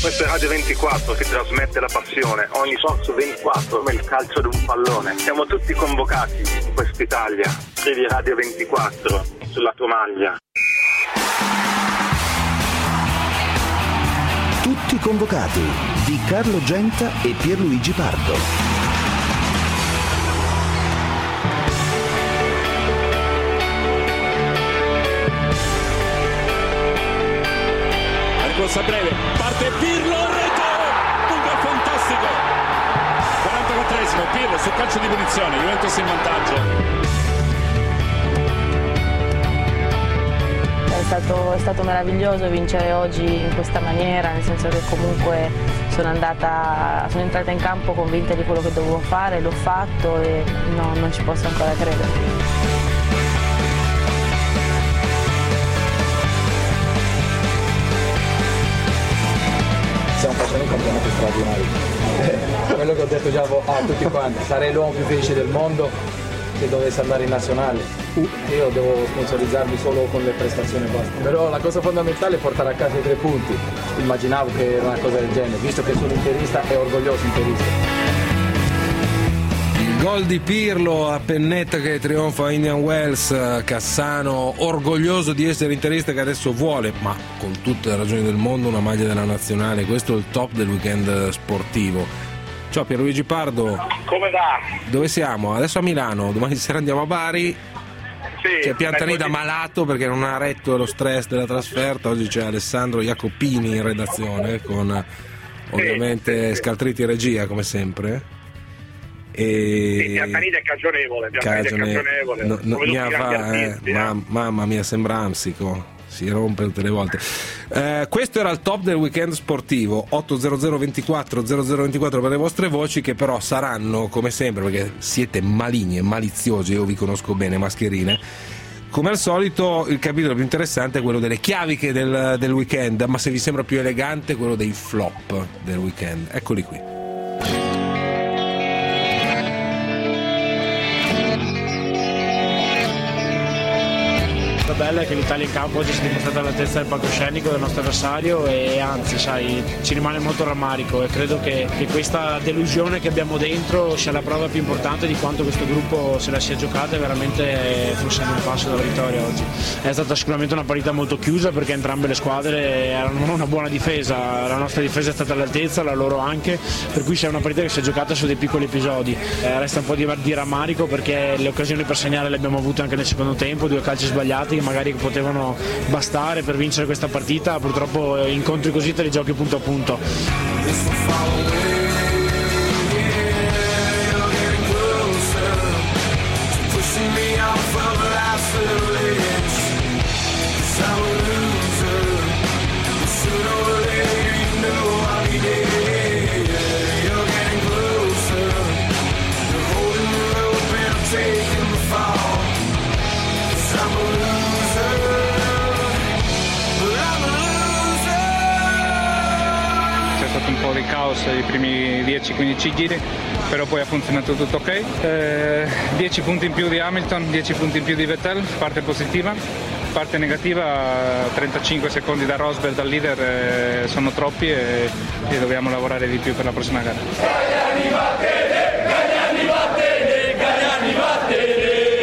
Questo è Radio 24 che trasmette la passione, ogni sorso 24 come il calcio di un pallone. Siamo tutti convocati in quest'Italia. Scrivi Radio 24 sulla tua maglia. Tutti convocati di Carlo Genta e Pierluigi Pardo. Corsa breve, parte Pirlo, rete, un gol fantastico. 44esimo, Pirlo sul calcio di punizione, Juventus in vantaggio. È stato meraviglioso vincere oggi in questa maniera, nel senso che comunque sono entrata in campo convinta di quello che dovevo fare, l'ho fatto e no, non ci posso ancora credere. Stiamo facendo un campionato straordinario. Quello che ho detto già a tutti quanti, sarei l'uomo più felice del mondo se dovesse andare in nazionale. Io devo sponsorizzarmi solo con le prestazioni e basta. Però la cosa fondamentale è portare a casa i 3 punti. Immaginavo che era una cosa del genere, visto che sono interista e orgoglioso interista. Gol di Pirlo a pennetta che trionfa a Indian Wells. Cassano orgoglioso di essere interista, che adesso vuole, ma con tutte le ragioni del mondo, una maglia della nazionale. Questo è il top del weekend sportivo. Ciao Pierluigi Pardo. Come va? Dove siamo? Adesso a Milano, domani sera andiamo a Bari. Sì, c'è Piantanida malato perché non ha retto lo stress della trasferta. Oggi c'è Alessandro Jacopini in redazione con ovviamente Scaltriti regia come sempre. E Piantanida è cagionevole. Mamma mia, sembra Amsico, si rompe tutte le volte. Questo era il top del weekend sportivo. 800 24 0024 per le vostre voci, che però saranno come sempre, perché siete maligni e maliziosi, io vi conosco bene, mascherine. Come al solito il capitolo più interessante è quello delle chiaviche del weekend, ma se vi sembra più elegante quello dei flop del weekend. Eccoli qui. Bella è che l'Italia in campo oggi si è dimostrata all'altezza del palcoscenico del nostro avversario e anzi, sai, ci rimane molto rammarico e credo che questa delusione che abbiamo dentro sia la prova più importante di quanto questo gruppo se la sia giocata e veramente fosse un passo dalla vittoria oggi. È stata sicuramente una partita molto chiusa perché entrambe le squadre erano una buona difesa, la nostra difesa è stata all'altezza, la loro anche, per cui c'è una partita che si è giocata su dei piccoli episodi. Resta un po' di rammarico perché le occasioni per segnare le abbiamo avute anche nel secondo tempo, 2 calci sbagliati che magari potevano bastare per vincere questa partita, purtroppo incontri così te li giochi punto a punto. Un po' di caos i primi 10-15 giri, però poi ha funzionato tutto ok. 10 punti in più di Hamilton, 10 punti in più di Vettel, parte positiva. Parte negativa, 35 secondi da Rosberg, dal leader, sono troppi e dobbiamo lavorare di più per la prossima gara. Gagliani vattene, Gagliani vattene, Gagliani vattene.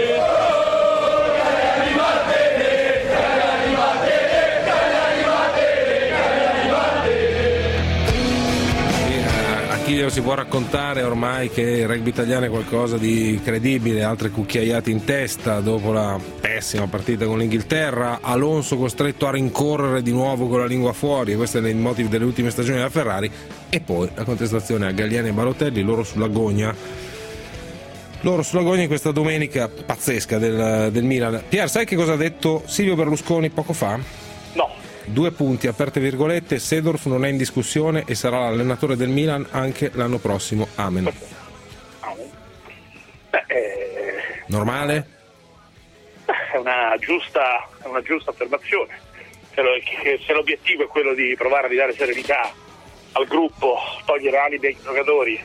Si può raccontare ormai che il rugby italiano è qualcosa di credibile, altre cucchiaiate in testa dopo la pessima partita con l'Inghilterra, Alonso costretto a rincorrere di nuovo con la lingua fuori, e questo è il motivo delle ultime stagioni della Ferrari, e poi la contestazione a Galliani e Balotelli, loro sulla gogna in questa domenica pazzesca del Milan. Pier, sai che cosa ha detto Silvio Berlusconi poco fa? No. 2 punti, aperte virgolette, Seedorf non è in discussione e sarà l'allenatore del Milan anche l'anno prossimo. Amen. Normale? È una giusta affermazione. Se l'obiettivo è quello di provare a ridare serenità al gruppo, togliere alibi ai giocatori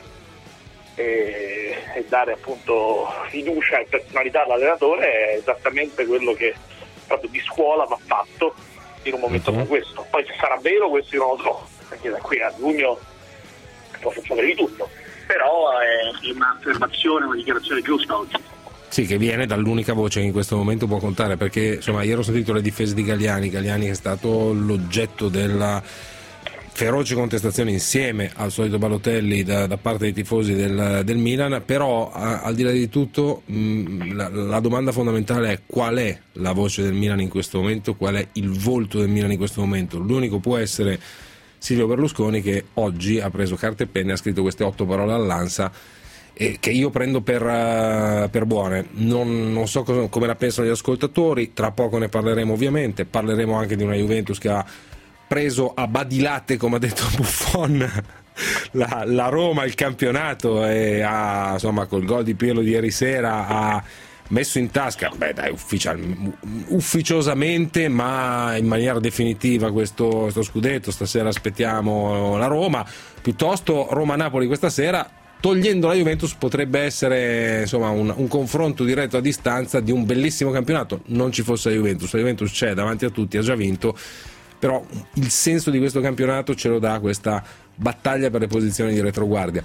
e dare appunto fiducia e personalità all'allenatore, è esattamente quello che proprio di scuola va fatto. in un momento come questo. Poi se sarà vero questo io non lo so, perché da qui a giugno può succedere di tutto, però è un'affermazione, una dichiarazione giusta oggi. Sì, che viene dall'unica voce che in questo momento può contare, perché insomma ieri ho sentito le difese di Galliani che è stato l'oggetto della feroce contestazione insieme al solito Balotelli da parte dei tifosi del Milan, però al di là di tutto la domanda fondamentale è: qual è la voce del Milan in questo momento, qual è il volto del Milan in questo momento? L'unico può essere Silvio Berlusconi, che oggi ha preso carta e penna e ha scritto queste 8 parole all'Ansa, che io prendo per buone. Non so come la pensano gli ascoltatori, tra poco ne parleremo ovviamente, parleremo anche di una Juventus che ha preso a badilate, come ha detto Buffon, la Roma, il campionato, e ha, insomma, col gol di Pirlo di ieri sera ha messo in tasca, ufficiosamente ma in maniera definitiva questo scudetto. Stasera aspettiamo la Roma, piuttosto Roma-Napoli questa sera. Togliendo la Juventus potrebbe essere, insomma, un confronto diretto a distanza di un bellissimo campionato. Non ci fosse la Juventus c'è davanti a tutti, ha già vinto, però il senso di questo campionato ce lo dà questa battaglia per le posizioni di retroguardia.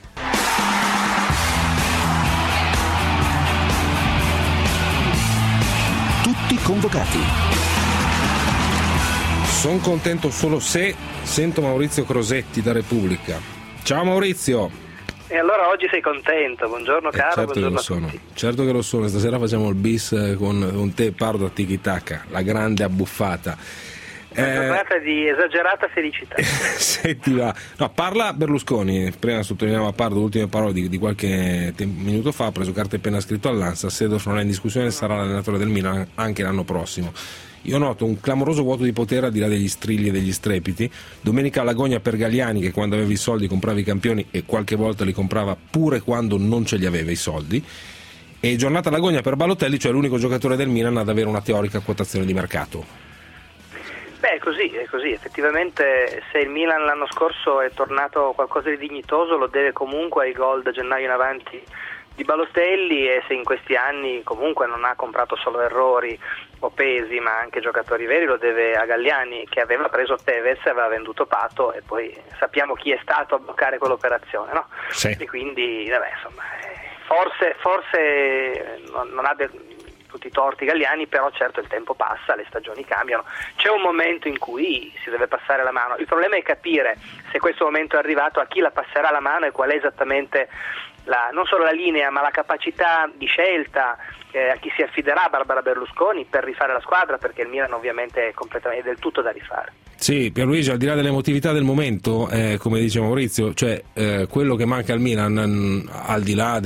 Tutti convocati. Sono contento solo se sento Maurizio Crosetti da Repubblica. Ciao Maurizio. E allora oggi sei contento, buongiorno caro, Certo buongiorno che lo sono. a tutti. Certo che lo sono, stasera facciamo il bis con te, Pardo, a Tiki Taka, la grande abbuffata. Una giornata di esagerata felicità. Senti, va. No, parla Berlusconi, prima sottolineava Pardo l'ultime parole di qualche minuto fa, ha preso carta e penna, scritto all'Ansa: Seedorf non è in discussione, sarà l'allenatore del Milan anche l'anno prossimo. Io noto un clamoroso vuoto di potere al di là degli strilli e degli strepiti. Domenica all'agonia per Galliani, che quando aveva i soldi comprava i campioni e qualche volta li comprava pure quando non ce li aveva i soldi. E giornata all'agonia per Balotelli, cioè l'unico giocatore del Milan ad avere una teorica quotazione di mercato. Beh, è così, effettivamente se il Milan l'anno scorso è tornato qualcosa di dignitoso lo deve comunque ai gol da gennaio in avanti di Balotelli, e se in questi anni comunque non ha comprato solo errori o pesi ma anche giocatori veri lo deve a Galliani, che aveva preso Tevez, aveva venduto Pato e poi sappiamo chi è stato a bloccare quell'operazione, no? Sì. E quindi vabbè, insomma, forse non ha tutti i torti Galliani, però certo il tempo passa, le stagioni cambiano, c'è un momento in cui si deve passare la mano. Il problema è capire se questo momento è arrivato, a chi la passerà la mano e qual è esattamente non solo la linea ma la capacità di scelta, a chi si affiderà Barbara Berlusconi per rifare la squadra, perché il Milan ovviamente è del tutto da rifare. Sì, Pierluigi, al di là dell'emotività del momento, come dice Maurizio, cioè quello che manca al Milan, al di là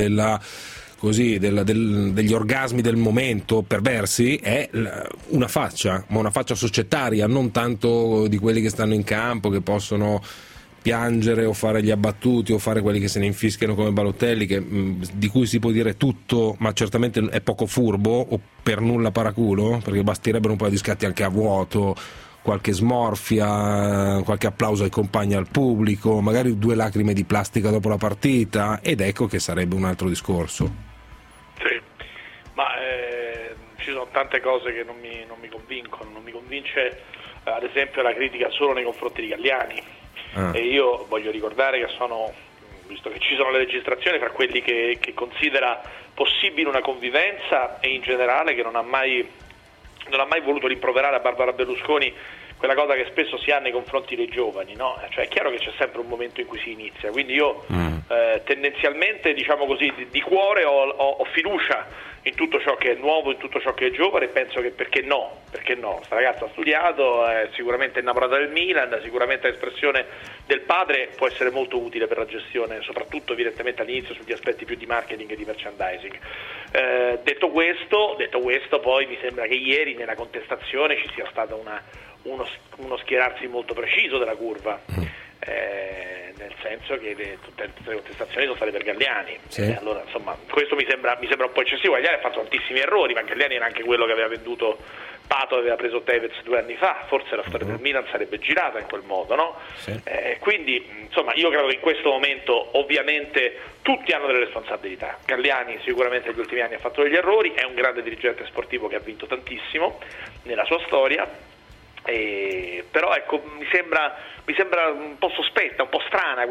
degli orgasmi del momento perversi, è una faccia, ma una faccia societaria, non tanto di quelli che stanno in campo, che possono piangere o fare gli abbattuti o fare quelli che se ne infischiano come Balotelli, di cui si può dire tutto, ma certamente è poco furbo o per nulla paraculo, perché basterebbero un paio di scatti anche a vuoto, qualche smorfia, qualche applauso ai compagni, al pubblico, magari 2 lacrime di plastica dopo la partita, ed ecco che sarebbe un altro discorso. Sì, ma ci sono tante cose che non mi convincono. Non mi convince ad esempio la critica solo nei confronti di Galliani. E io voglio ricordare che visto che ci sono le registrazioni, fra quelli che considera possibile una convivenza, e in generale che non ha mai voluto rimproverare a Barbara Berlusconi quella cosa che spesso si ha nei confronti dei giovani, no? Cioè è chiaro che c'è sempre un momento in cui si inizia, quindi io tendenzialmente, diciamo così, di cuore ho fiducia in tutto ciò che è nuovo, in tutto ciò che è giovane, e penso che perché no? Questa ragazza ha studiato, è sicuramente innamorata del Milan, sicuramente l'espressione del padre può essere molto utile per la gestione, soprattutto evidentemente all'inizio sugli aspetti più di marketing e di merchandising. Detto questo, poi mi sembra che ieri nella contestazione ci sia stato uno schierarsi molto preciso della curva. Nel senso che tutte le contestazioni sono state per Galliani. Sì. Allora insomma questo mi sembra un po' eccessivo. Galliani ha fatto tantissimi errori, ma Galliani era anche quello che aveva venduto Pato, aveva preso Tevez 2 anni fa, forse la storia del Milan sarebbe girata in quel modo, no? Sì. Quindi insomma io credo che in questo momento ovviamente tutti hanno delle responsabilità. Galliani sicuramente negli ultimi anni ha fatto degli errori, è un grande dirigente sportivo che ha vinto tantissimo nella sua storia, Però ecco, mi sembra un po' sospetta, un po' strana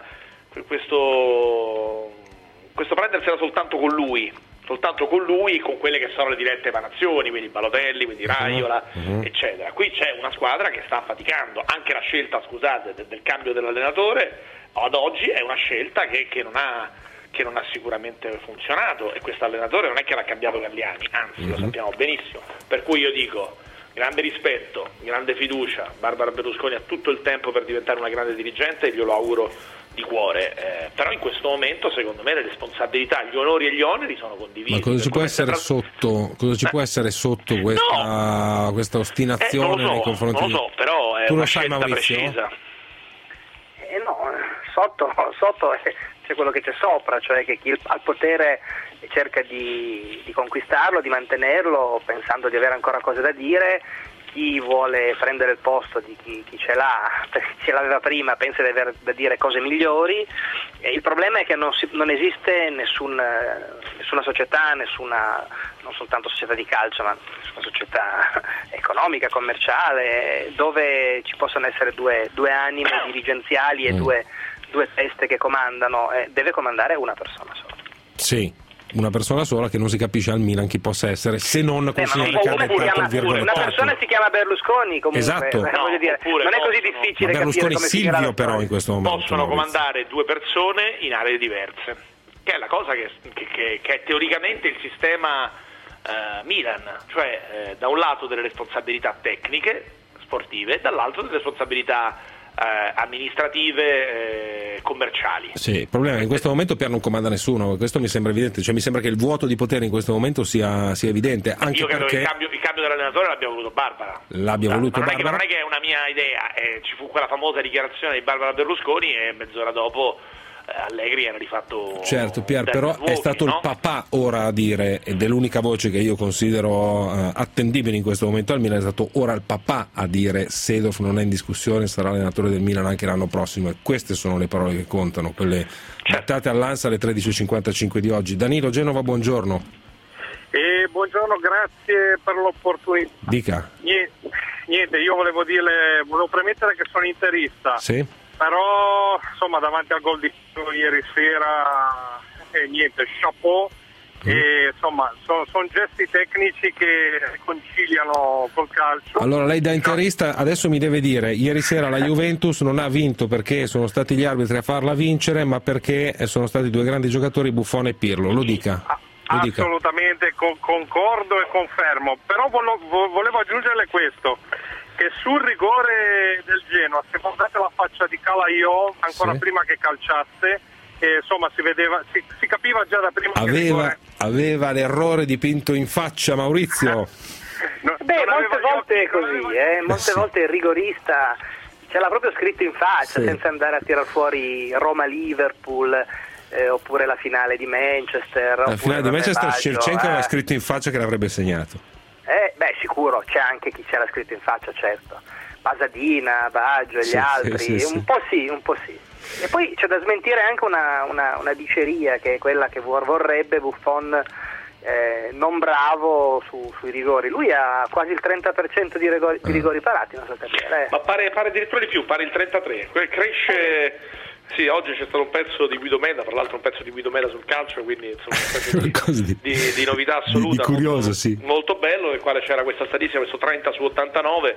questo prendersela soltanto con lui e con quelle che sono le dirette emanazioni, quindi Balotelli, quindi Raiola, eccetera. Qui c'è una squadra che sta faticando, anche la scelta, scusate, del cambio dell'allenatore ad oggi è una scelta che non ha sicuramente funzionato, e questo allenatore non è che l'ha cambiato Galliani, anzi lo sappiamo benissimo, per cui io dico grande rispetto, grande fiducia, Barbara Berlusconi ha tutto il tempo per diventare una grande dirigente e glielo auguro di cuore, però in questo momento secondo me le responsabilità, gli onori e gli oneri sono condivisi. Ma cosa ci può essere sotto? Cosa ci può essere sotto questa ostinazione nei confronti? Non lo so, però è una scelta precisa. No, sotto c'è quello che c'è sopra, cioè che chi ha il potere cerca di conquistarlo, di mantenerlo, pensando di avere ancora cose da dire. Chi vuole prendere il posto di chi ce l'ha, perché ce l'aveva prima, pensa di aver da dire cose migliori. E il problema è che non esiste nessuna società, non soltanto società di calcio, ma nessuna società economica, commerciale, dove ci possano essere due anime dirigenziali e due teste che comandano. Deve comandare una persona sola. Sì. Una persona sola, che non si capisce al Milan chi possa essere, se non consigliere una persona si chiama Berlusconi, comunque. Esatto. Voglio dire, non è così difficile Berlusconi capire come Silvio, però in questo momento possono comandare due persone in aree diverse, che è la cosa che è teoricamente il sistema Milan, cioè da un lato delle responsabilità tecniche sportive, dall'altro delle responsabilità amministrative, commerciali. Sì, il problema è che in questo momento Pier non comanda nessuno, questo mi sembra evidente, cioè mi sembra che il vuoto di potere in questo momento sia evidente, anche io credo perché che il cambio dell'allenatore l'abbia voluto Barbara. Non è che è una mia idea, ci fu quella famosa dichiarazione di Barbara Berlusconi e mezz'ora dopo Allegri era rifatto. Certo, Pier, però è stato il papà ora a dire, ed è l'unica voce che io considero attendibile in questo momento al Milan, è stato ora il papà a dire Seedorf non è in discussione, sarà allenatore del Milan anche l'anno prossimo, e queste sono le parole che contano, quelle dattate all'Ansa alle 13.55 di oggi. Danilo Genova, buongiorno. Buongiorno, grazie per l'opportunità. Dica. Niente, io volevo premettere che sono interista. Sì. Però insomma davanti al gol di ieri sera niente, chapeau, e insomma sono gesti tecnici che conciliano col calcio. Allora lei da interista adesso mi deve dire, ieri sera la Juventus non ha vinto perché sono stati gli arbitri a farla vincere, ma perché sono stati due grandi giocatori, Buffon e Pirlo, lo dica. Assolutamente concordo e confermo, però volevo aggiungerle questo, che sul rigore del Genoa, se guardate la faccia di Calaiò ancora prima che calciasse, insomma si capiva già da prima aveva l'errore dipinto in faccia, Maurizio. Molte volte è così, molte volte il rigorista ce l'ha proprio scritto in faccia, senza andare a tirar fuori Roma-Liverpool, oppure la finale di Manchester. La finale di Manchester Shevchenko aveva scritto in faccia che l'avrebbe segnato. Sicuro, c'è anche chi ce l'ha scritto in faccia, certo. Pasadina, Baggio e gli altri, un po' sì. E poi c'è da smentire anche una diceria, che è quella che vorrebbe Buffon non bravo sui rigori. Lui ha quasi il 30% di rigori parati, non so capire. Ma pare addirittura di più, pare il 33%. Cresce. Sì, oggi c'è stato un pezzo di Guido Meda, tra l'altro un pezzo di Guido Meda sul calcio, quindi insomma un pezzo di novità assoluta, di curioso, molto bello, nel quale c'era questa statistica, questo 30 su 89,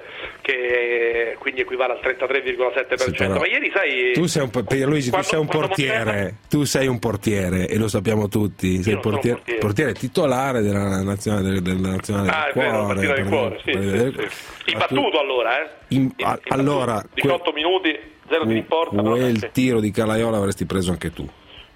che quindi equivale al 33,7%. Ma ieri sai, tu sei Pierluigi, tu sei un portiere, tu sei un portiere e lo sappiamo tutti, sei il portiere titolare della nazionale del cuore. Del cuore, sì. Imbattuto allora, 18 minuti. Quel tiro di Calaiò l'avresti preso anche tu?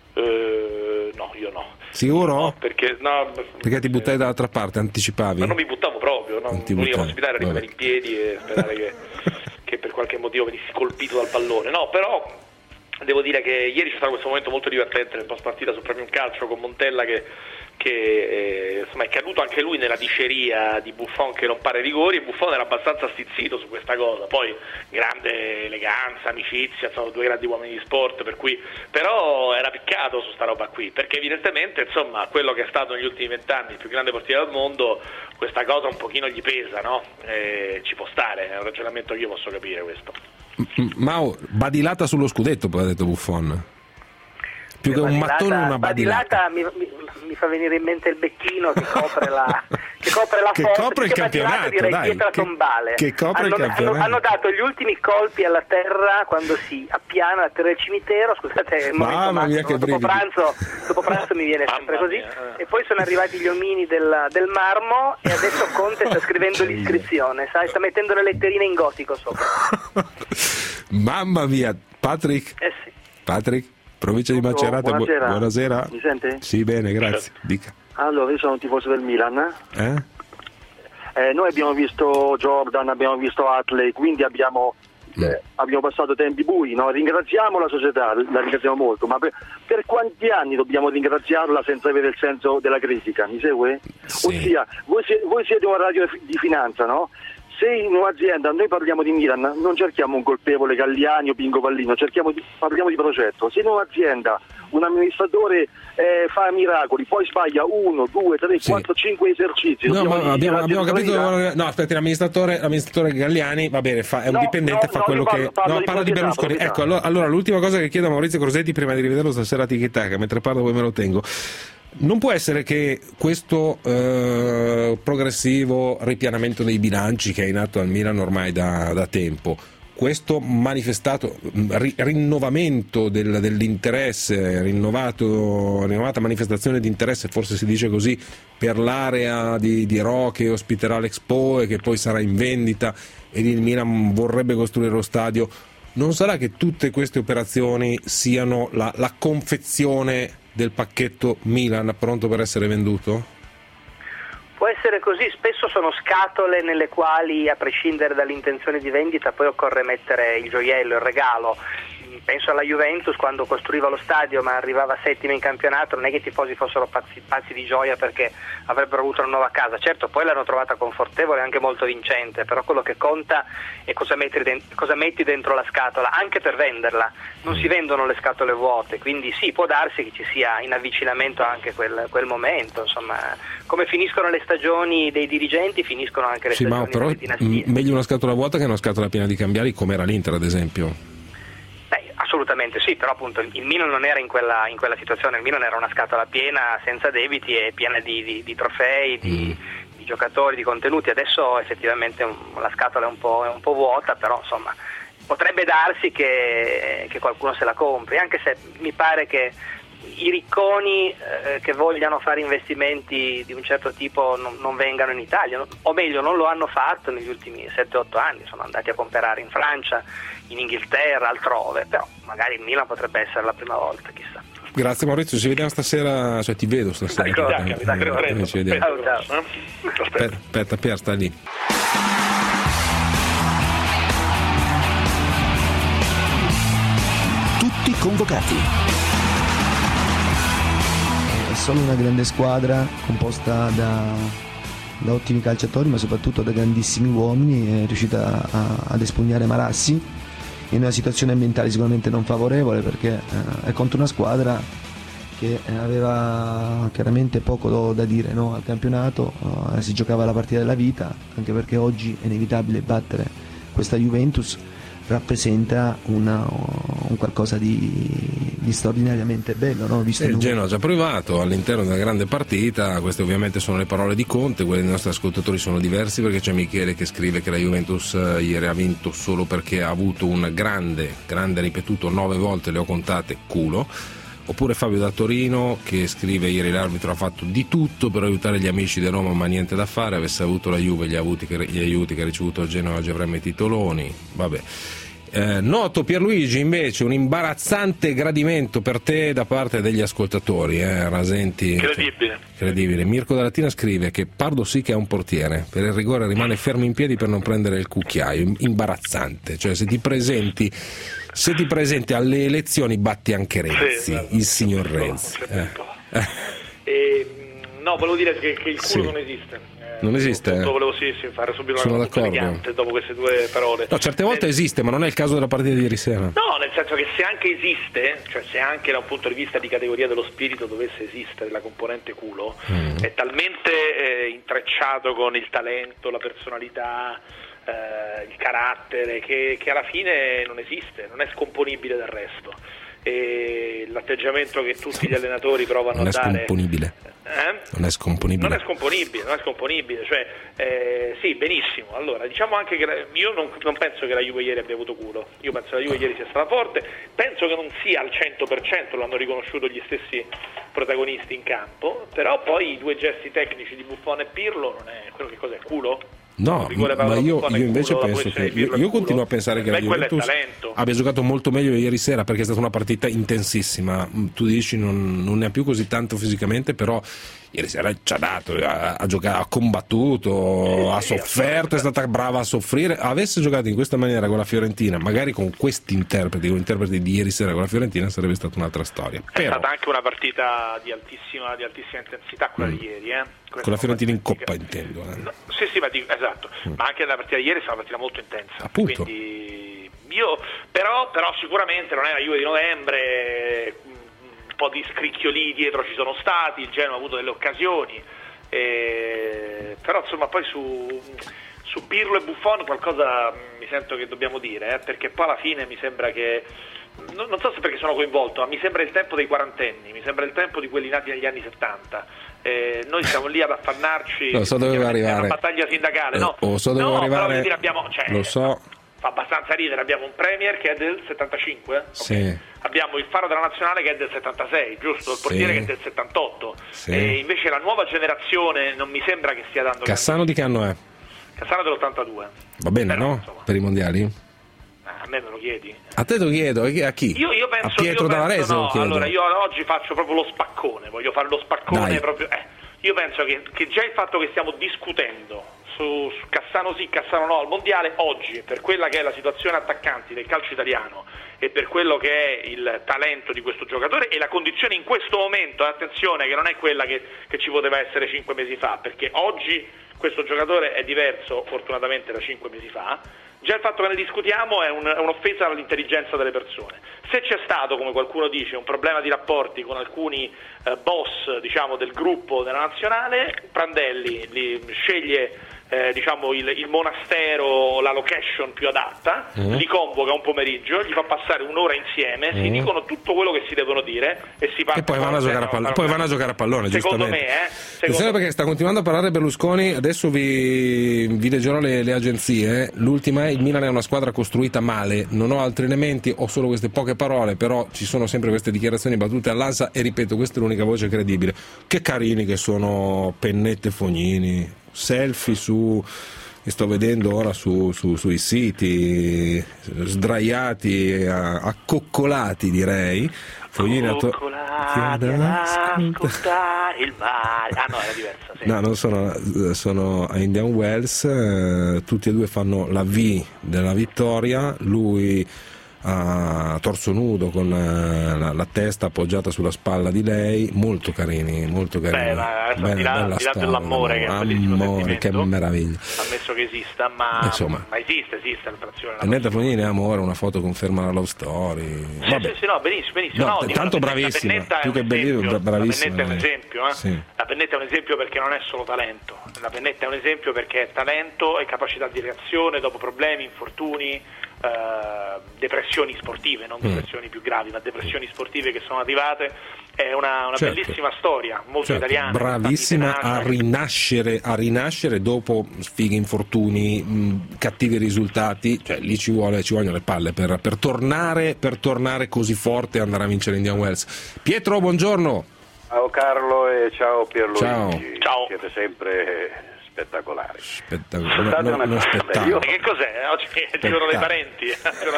No, io no. Sicuro? No, perché ti buttavi dall'altra parte, anticipavi? Ma non mi buttavo proprio, no? L'unica possibilità era rimanere in piedi e sperare che per qualche motivo venissi colpito dal pallone. No, però devo dire che ieri c'è stato questo momento molto divertente nel post partita su Premium Calcio, con Montella che che insomma è caduto anche lui nella diceria di Buffon che non pare rigori, e Buffon era abbastanza stizzito su questa cosa. Poi grande eleganza, amicizia, sono due grandi uomini di sport, per cui però era piccato su sta roba qui, perché evidentemente insomma quello che è stato negli ultimi 20 anni il più grande portiere del mondo, questa cosa un pochino gli pesa, no? Ci può stare, è un ragionamento che io posso capire questo. Mao, badilata sullo scudetto, poi ha detto Buffon. Più che un mattone, una badilata. Mi fa venire in mente il becchino che copre la che foto, copre il campionato, direi dai, pietra tombale. Che copre il campionato. Hanno dato gli ultimi colpi alla terra quando si appiana la terra del cimitero, scusate il momento massimo, dopo pranzo mi viene sempre così, e poi sono arrivati gli omini del marmo, e adesso Conte sta scrivendo l'iscrizione, sai? Sta mettendo le letterine in gotico sopra. Mamma mia, Patrick? Sì. Patrick? Provincia di Macerata, buonasera. Mi sente? Sì, bene, grazie. Dica. Allora, io sono un tifoso del Milan. Noi abbiamo visto Jordan, abbiamo visto Atley, quindi abbiamo passato tempi bui, no? Ringraziamo la società, la ringraziamo molto, ma per quanti anni dobbiamo ringraziarla senza avere il senso della critica? Mi segue? Sì. Ossia, voi siete una radio di finanza, no? Se in un'azienda noi parliamo di Milan, non cerchiamo un colpevole Galliani o Pingo Pallino, parliamo di progetto. Se in un'azienda un amministratore fa miracoli, poi sbaglia 1, 2, 3, 4, 5 esercizi. No, ma abbiamo capito. No, aspetti, l'amministratore Galliani, va bene, è un dipendente, fa quello che. Parlo di Berlusconi. Ecco, allora l'ultima cosa che chiedo a Maurizio Crosetti prima di rivederlo stasera a Tiki-Taka, mentre parlo poi me lo tengo. Non può essere che questo progressivo ripianamento dei bilanci che è in atto al Milan ormai da tempo, questo manifestato rinnovamento dell'interesse, rinnovata manifestazione di interesse, forse si dice così, per l'area di Rho che ospiterà l'Expo e che poi sarà in vendita, ed il Milan vorrebbe costruire lo stadio, non sarà che tutte queste operazioni siano la confezione del pacchetto Milan pronto per essere venduto? Può essere così, spesso sono scatole nelle quali, a prescindere dall'intenzione di vendita, poi occorre mettere il gioiello, il regalo. Penso alla Juventus quando costruiva lo stadio ma arrivava settima in campionato, non è che i tifosi fossero pazzi di gioia perché avrebbero avuto una nuova casa. Certo, poi l'hanno trovata confortevole e anche molto vincente, però quello che conta è cosa metti dentro la scatola, anche per venderla. Non si vendono le scatole vuote, quindi sì, può darsi che ci sia in avvicinamento anche quel momento. Insomma, come finiscono le stagioni dei dirigenti, finiscono anche le stagioni delle dinastie. Meglio una scatola vuota che una scatola piena di cambiali, come era l'Inter ad esempio. Assolutamente sì, però appunto il Milan non era in quella situazione, il Milan era una scatola piena, senza debiti e piena di trofei, di giocatori, di contenuti. Adesso effettivamente la scatola è un po' vuota, però insomma potrebbe darsi che qualcuno se la compri, anche se mi pare che i ricconi che vogliano fare investimenti di un certo tipo non vengano in Italia, o meglio non lo hanno fatto negli ultimi 7-8 anni, sono andati a comprare in Francia, in Inghilterra, altrove, però magari il Milan potrebbe essere la prima volta, chissà. Grazie Maurizio, ci vediamo stasera, cioè ti vedo stasera. Ci vediamo. Ciao. Aspetta, Pier sta lì. Tutti convocati. È solo una grande squadra composta da ottimi calciatori, ma soprattutto da grandissimi uomini. È riuscita ad espugnare Marassi in una situazione ambientale sicuramente non favorevole, perché è contro una squadra che aveva chiaramente poco da dire, no, al campionato. Si giocava la partita della vita, anche perché oggi è inevitabile battere questa Juventus. Rappresenta un qualcosa di straordinariamente bello, no? Visto il Genoa ha già provato all'interno della grande partita. Queste ovviamente sono le parole di Conte, quelle dei nostri ascoltatori sono diversi, perché c'è Michele che scrive che la Juventus ieri ha vinto solo perché ha avuto un grande ripetuto 9 volte, le ho contate, culo. Oppure Fabio da Torino che scrive: ieri l'arbitro ha fatto di tutto per aiutare gli amici di Roma, ma niente da fare, avesse avuto la Juve gli aiuti che ha ricevuto a Genoa oggi avremmo i titoloni. Vabbè. Noto Pierluigi invece un imbarazzante gradimento per te da parte degli ascoltatori, Rasenti. Incredibile. Mirko della Latina scrive che Pardo sì che è un portiere, per il rigore rimane fermo in piedi per non prendere il cucchiaio. Imbarazzante, cioè se ti presenti alle elezioni batti anche Renzi, il signor Renzi. No, volevo dire che il culo non esiste. Non esiste? Volevo fare subito Sono una d'accordo. elegante dopo queste due parole. No, certe volte esiste, ma non è il caso della partita di ieri sera. No, nel senso che se anche esiste, cioè se anche da un punto di vista di categoria dello spirito dovesse esistere la componente culo, è talmente intrecciato con il talento, la personalità, il carattere, che alla fine non esiste, non è scomponibile dal resto. E l'atteggiamento che tutti gli allenatori provano a dare... Non è scomponibile. Non è scomponibile, cioè sì, benissimo. Allora, diciamo anche che io non penso che la Juve ieri abbia avuto culo. Io penso che la Juve ieri sia stata forte, penso che non sia al 100%, lo hanno riconosciuto gli stessi protagonisti in campo, però poi i due gesti tecnici di Buffon e Pirlo non è quello. Che cos'è, culo? No, ma io invece penso che io continuo a pensare che la Juventus abbia giocato molto meglio ieri sera, perché è stata una partita intensissima. Tu dici non ne ha più così tanto fisicamente, però ieri sera ci ha dato, ha giocato, ha combattuto, ha sofferto, è stata brava a soffrire. Avesse giocato in questa maniera con la Fiorentina, magari con questi interpreti, con interpreti di ieri sera con la Fiorentina, sarebbe stata un'altra storia. È stata anche una partita di altissima intensità quella di ieri, con la Fiorentina in Coppa, intendo. No, sì, ma esatto, ma anche la partita di ieri è stata una partita molto intensa. Appunto. Quindi però sicuramente non è la Juve di novembre. Un po' di scricchioli dietro ci sono stati, il Genoa ha avuto delle occasioni, però insomma poi su Pirlo e Buffon qualcosa mi sento che dobbiamo dire, perché poi alla fine mi sembra che, non so se perché sono coinvolto, ma mi sembra il tempo dei quarantenni, mi sembra il tempo di quelli nati negli anni 70. Noi siamo lì ad affannarci, lo so dove arrivare, una battaglia sindacale, arrivare, però abbiamo, lo so. Fa abbastanza ridere, abbiamo un Premier che è del 75, sì. Okay. Abbiamo il faro della nazionale che è del 76, giusto? Il portiere che è del 78, sì. E invece la nuova generazione non mi sembra che stia dando... Cassano di che anno è? Cassano dell'82. Va bene, però, no? Insomma. Per i mondiali? A me lo chiedi? A te lo chiedo, a chi? Io penso, a Pietro Davarese lo chiedo. Allora io oggi faccio proprio lo spaccone, voglio fare lo spaccone proprio... Io penso che già il fatto che stiamo discutendo su Cassano sì, Cassano no al mondiale oggi, per quella che è la situazione attaccanti del calcio italiano e per quello che è il talento di questo giocatore e la condizione in questo momento, attenzione, che non è quella che ci poteva essere 5 mesi fa, perché oggi questo giocatore è diverso fortunatamente da 5 mesi fa. Già il fatto che ne discutiamo è un'offesa all'intelligenza delle persone. Se c'è stato, come qualcuno dice, un problema di rapporti con alcuni boss, diciamo, del gruppo della nazionale, Prandelli sceglie il monastero, la location più adatta, li convoca un pomeriggio, gli fa passare un'ora insieme, si dicono tutto quello che si devono dire e si parte. E poi vanno a giocare a pallone. Poi vanno a giocare a pallone, secondo giustamente. Attenzione, perché sta continuando a parlare Berlusconi, adesso vi leggerò le agenzie. L'ultima è: il Milan è una squadra costruita male, non ho altri elementi, ho solo queste poche parole, però ci sono sempre queste dichiarazioni battute all'ansa e ripeto, questa è l'unica voce credibile. Che carini che sono Pennette e Fognini, selfie che sto vedendo ora sui siti, sdraiati, accoccolati direi. Fognini accoccolati ad ascoltare il mare. Ah no, era diversa, sì. No, non sono a Indian Wells, tutti e due fanno la V della vittoria, lui a torso nudo con la testa appoggiata sulla spalla di lei, molto carini, molto carini. Beh, bella storia, dell'amore, che è un bellissimo sentimento, che meraviglia, ammesso che esista, ma esiste l'attrazione. Annetta Fognini amore, una foto conferma la love story. Sì, no, benissimo. No, tanto bravissima, più che bellissima, bravissima. La Pennetta è un esempio, Sì. La Pennetta è un esempio perché non è solo talento, la Pennetta è un esempio perché è talento e capacità di reazione dopo problemi, infortuni, depressioni sportive, non depressioni più gravi, ma depressioni sportive che sono arrivate. È una bellissima storia, molto italiana, bravissima a rinascere dopo sfighe, infortuni, cattivi risultati, cioè lì ci vogliono le palle per tornare così forte e andare a vincere Indian Wells. Pietro, buongiorno. Ciao Carlo e ciao Pierluigi. Ciao. Siete sempre spettacolari. Uno spettacolo. Che cos'è? Oggi è il giorno dei parenti.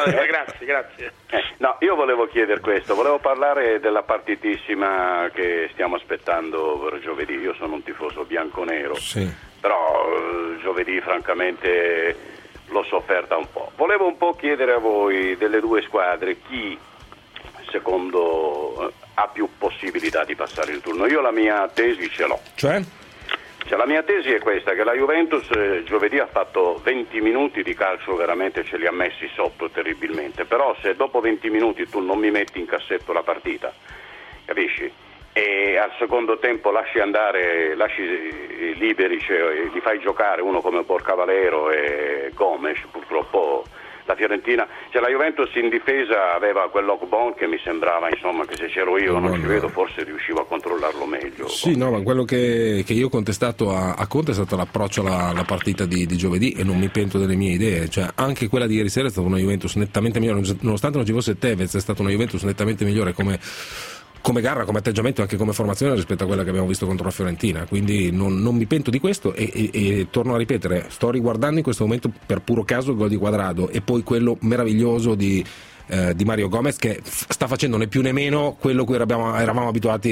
Grazie. No, io volevo chiedere questo, volevo parlare della partitissima che stiamo aspettando per giovedì. Io sono un tifoso bianconero, sì. Però giovedì francamente l'ho sofferta un po'. Volevo un po' chiedere a voi delle due squadre chi secondo ha più possibilità di passare il turno. Io la mia tesi ce l'ho. Cioè, la mia tesi è questa, che la Juventus giovedì ha fatto 20 minuti di calcio, veramente ce li ha messi sotto terribilmente, però se dopo 20 minuti tu non mi metti in cassetto la partita, capisci? E al secondo tempo lasci liberi, cioè, li fai giocare uno come Borcavalero e Gomes, purtroppo la Fiorentina, la Juventus in difesa aveva quell'Ogbon che mi sembrava, insomma, che se c'ero io non ci vedo, forse riuscivo a controllarlo meglio. Sì, no, ma quello che io ho contestato a Conte è stato l'approccio alla partita di giovedì, e non mi pento delle mie idee, cioè anche quella di ieri sera è stata una Juventus nettamente migliore, nonostante non ci fosse Tevez, è stata una Juventus nettamente migliore come garra, come atteggiamento e anche come formazione rispetto a quella che abbiamo visto contro la Fiorentina, quindi non mi pento di questo, e torno a ripetere, sto riguardando in questo momento per puro caso il gol di Quadrado e poi quello meraviglioso di Mario Gomez, che sta facendo né più né meno quello cui eravamo abituati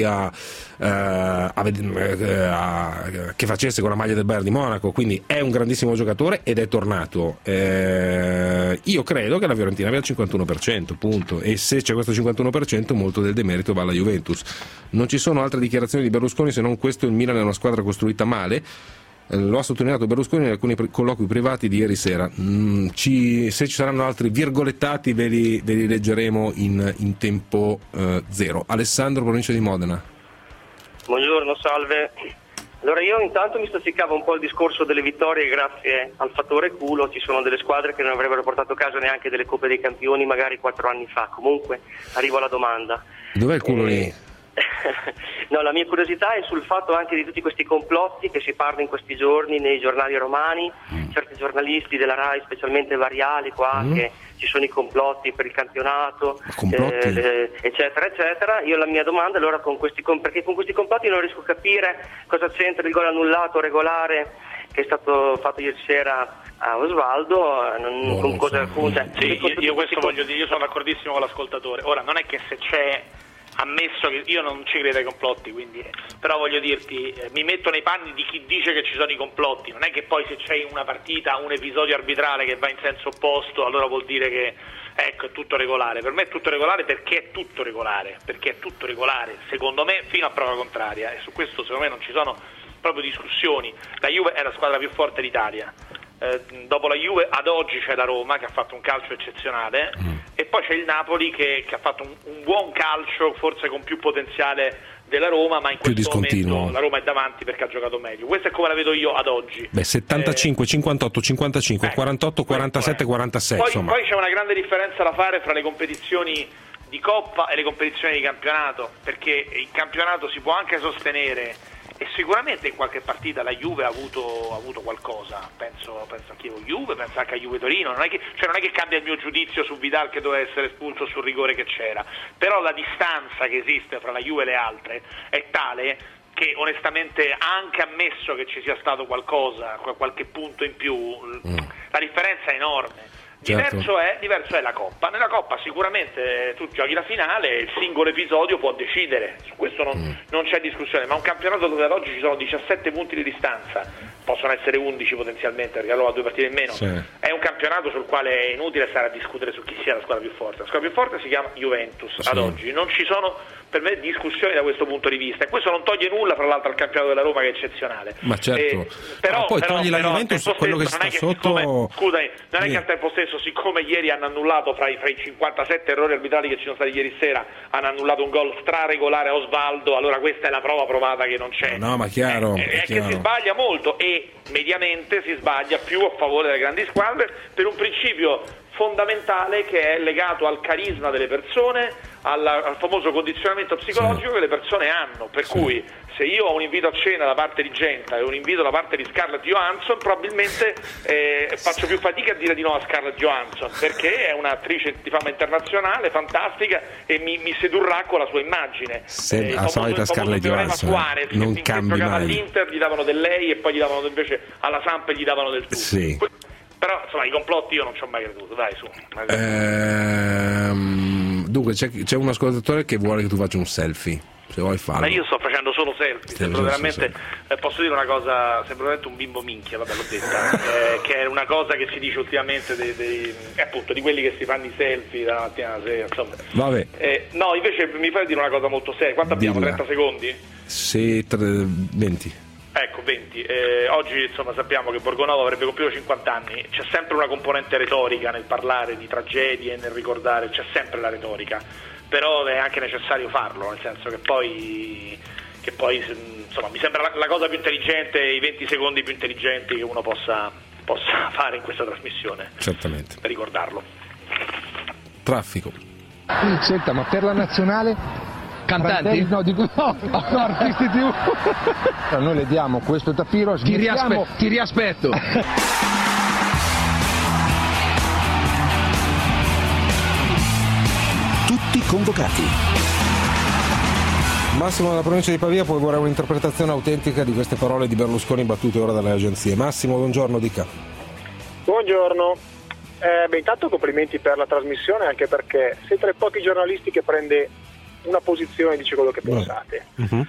che facesse con la maglia del Bayern di Monaco, quindi è un grandissimo giocatore ed è tornato. Io credo che la Fiorentina abbia il 51%, punto, e se c'è questo 51% molto del demerito va alla Juventus. Non ci sono altre dichiarazioni di Berlusconi se non questo: il Milan è una squadra costruita male. Lo ha sottolineato Berlusconi in alcuni colloqui privati di ieri sera. Se ci saranno altri virgolettati ve li leggeremo in tempo zero. Alessandro, provincia di Modena. Buongiorno, salve. Allora, io intanto mi stuzzicava un po' il discorso delle vittorie grazie al fattore culo. Ci sono delle squadre che non avrebbero portato a casa neanche delle Coppe dei Campioni magari 4 anni fa. Comunque arrivo alla domanda. Dov'è il culo lì? No, la mia curiosità è sul fatto anche di tutti questi complotti che si parla in questi giorni nei giornali romani, certi giornalisti della RAI, specialmente Variali qua, che ci sono i complotti per il campionato, eccetera eccetera. Io la mia domanda allora perché con questi complotti non riesco a capire cosa c'entra il gol annullato regolare che è stato fatto ieri sera a Osvaldo, con cosa sì, io questo voglio dire, io sono d'accordissimo con l'ascoltatore. Ora non è che se c'è, ammesso che io non ci credo ai complotti, quindi però voglio dirti, mi metto nei panni di chi dice che ci sono i complotti. Non è che poi se c'è una partita, un episodio arbitrale che va in senso opposto, allora vuol dire che ecco è tutto regolare. Per me è tutto regolare perché è tutto regolare, secondo me, fino a prova contraria, e su questo secondo me non ci sono proprio discussioni. La Juve è la squadra più forte d'Italia. Dopo la Juve ad oggi c'è la Roma che ha fatto un calcio eccezionale, e poi c'è il Napoli che ha fatto un buon calcio, forse con più potenziale della Roma, ma in questo momento la Roma è davanti perché ha giocato meglio. Questa è come la vedo io ad oggi. 75, 58, 55, 48, 47, 46 poi c'è una grande differenza da fare fra le competizioni di Coppa e le competizioni di campionato, perché il campionato si può anche sostenere, e sicuramente in qualche partita la Juve ha avuto qualcosa, penso a Chievo Juve, penso anche a Juve Torino, non è che cambia il mio giudizio su Vidal che doveva essere espulso, sul rigore che c'era, però la distanza che esiste fra la Juve e le altre è tale che onestamente, anche ammesso che ci sia stato qualcosa, qualche punto in più, la differenza è enorme. Diverso è la Coppa. Nella Coppa sicuramente tu giochi la finale, il singolo episodio può decidere, su questo non c'è discussione, ma un campionato dove ad oggi ci sono 17 punti di distanza, possono essere 11 potenzialmente perché allora ha 2 partite in meno, è un campionato sul quale è inutile stare a discutere su chi sia la squadra più forte. La squadra più forte si chiama Juventus ad oggi, non ci sono per me discussioni da questo punto di vista, e questo non toglie nulla fra l'altro al campionato della Roma che è eccezionale, ma certo, però poi togli la Juventus, quello che sta sotto, scusami, non è che al tempo stesso, siccome ieri hanno annullato fra i 57 errori arbitrali che ci sono stati ieri sera, hanno annullato un gol straregolare a Osvaldo, allora questa è la prova provata che non c'è. No, ma chiaro, è che si sbaglia molto, e mediamente si sbaglia più a favore delle grandi squadre per un principio fondamentale che è legato al carisma delle persone, al famoso condizionamento psicologico che le persone hanno, per cui se io ho un invito a cena da parte di Genta e un invito da parte di Scarlett Johansson, probabilmente faccio più fatica a dire di no a Scarlett Johansson, perché è un'attrice di fama internazionale fantastica e mi sedurrà con la sua immagine. La solita Scarlett Johansson non cambia mai. All'Inter gli davano del lei e poi gli davano invece alla Samp gli davano del tu. Però insomma i complotti io non ci ho mai creduto, dai su. Dunque c'è un ascoltatore che vuole che tu faccia un selfie. Se vuoi farlo. Ma io sto facendo solo selfie, sembro veramente, posso dire una cosa, sembro veramente un bimbo minchia, vabbè l'ho detta, che è una cosa che si dice ultimamente appunto di quelli che si fanno i selfie la mattina alla sera, insomma. Vabbè. No, invece mi fai dire una cosa molto seria, quanto abbiamo? 30 secondi? Sì, 20. Ecco, 20. Oggi insomma sappiamo che Borgonovo avrebbe compiuto 50 anni, c'è sempre una componente retorica nel parlare di tragedie, nel ricordare, c'è sempre la retorica, però è anche necessario farlo, nel senso che poi insomma mi sembra la cosa più intelligente, i 20 secondi più intelligenti che uno possa fare in questa trasmissione. Certamente. Per ricordarlo. Traffico. Senta, ma per la nazionale... Cantanti? No, artisti TV. Noi le diamo questo tapiro. Ti riaspetto. Tutti convocati. Massimo della provincia di Pavia può vorrei un'interpretazione autentica di queste parole di Berlusconi battute ora dalle agenzie. Massimo, buongiorno, dica. Buongiorno. Intanto complimenti per la trasmissione, anche perché sei tra i pochi giornalisti che prende una posizione e dice quello che pensate. Uh-huh.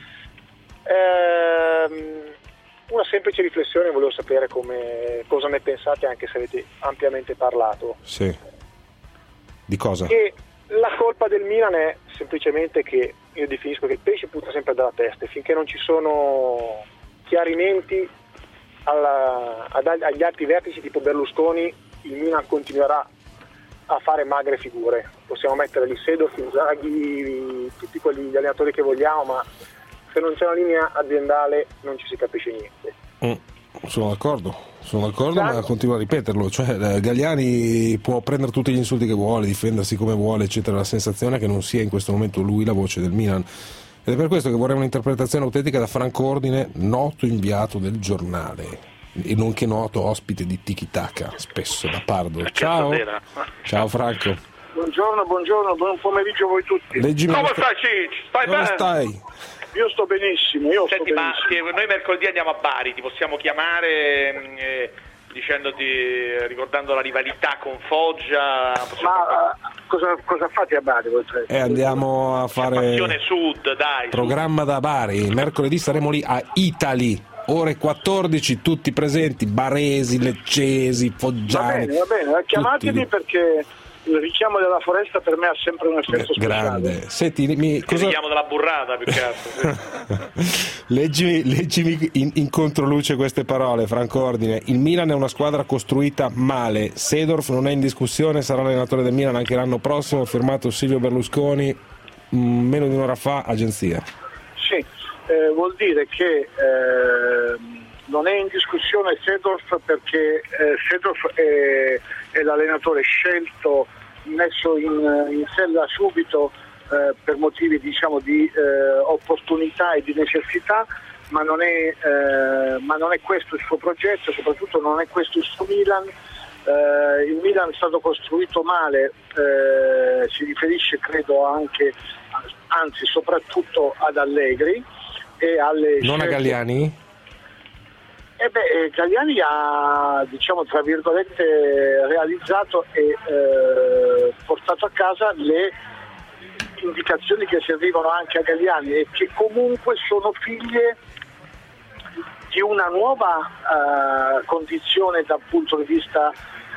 Una semplice riflessione, volevo sapere cosa ne pensate, anche se avete ampiamente parlato. Sì. Di cosa? E la colpa del Milan è semplicemente che io definisco che il pesce puzza sempre dalla testa, e finché non ci sono chiarimenti agli alti vertici tipo Berlusconi, il Milan continuerà a fare magre figure. Possiamo mettere lì Seedorf, Inzaghi, tutti quegli allenatori che vogliamo, ma se non c'è una linea aziendale non ci si capisce niente. Sono d'accordo, ma continuo a ripeterlo, cioè Galliani può prendere tutti gli insulti che vuole, difendersi come vuole, eccetera. La sensazione è che non sia in questo momento lui la voce del Milan, ed è per questo che vorrei un'interpretazione autentica da Franco Ordine, noto inviato del giornale e nonché noto ospite di Tiki Taka, spesso da Pardo. Ciao Franco. Buongiorno, buon pomeriggio a voi tutti. Come stai, Cicci? Come stai? Io sto benissimo. Senti, ma noi mercoledì andiamo a Bari, ti possiamo chiamare ricordando la rivalità con Foggia? Cosa fate a Bari? Andiamo a fare Passione Sud, dai. Programma da Bari, mercoledì saremo lì a Italy. Ore 14, tutti presenti, baresi, leccesi, foggiani. Va bene, chiamatemi perché il richiamo della foresta per me ha sempre un effetto speciale. Grande. Senti, il richiamo della burrata, più che altro. Leggimi in controluce queste parole, Franco Ordine. Il Milan è una squadra costruita male. Seedorf non è in discussione, sarà allenatore del Milan anche l'anno prossimo, firmato Silvio Berlusconi meno di un'ora fa, agenzia. Sì. Vuol dire che non è in discussione Seedorf, perché Seedorf è l'allenatore scelto, messo in sella subito per motivi di opportunità e di necessità, ma non è questo il suo progetto, soprattutto non è questo il suo Milan. Il Milan è stato costruito male, si riferisce credo anche, anzi soprattutto ad Allegri e alle non scelte. A Galliani? Galliani ha, tra virgolette, realizzato e portato a casa le indicazioni che servivano anche a Galliani e che comunque sono figlie di una nuova condizione dal punto di vista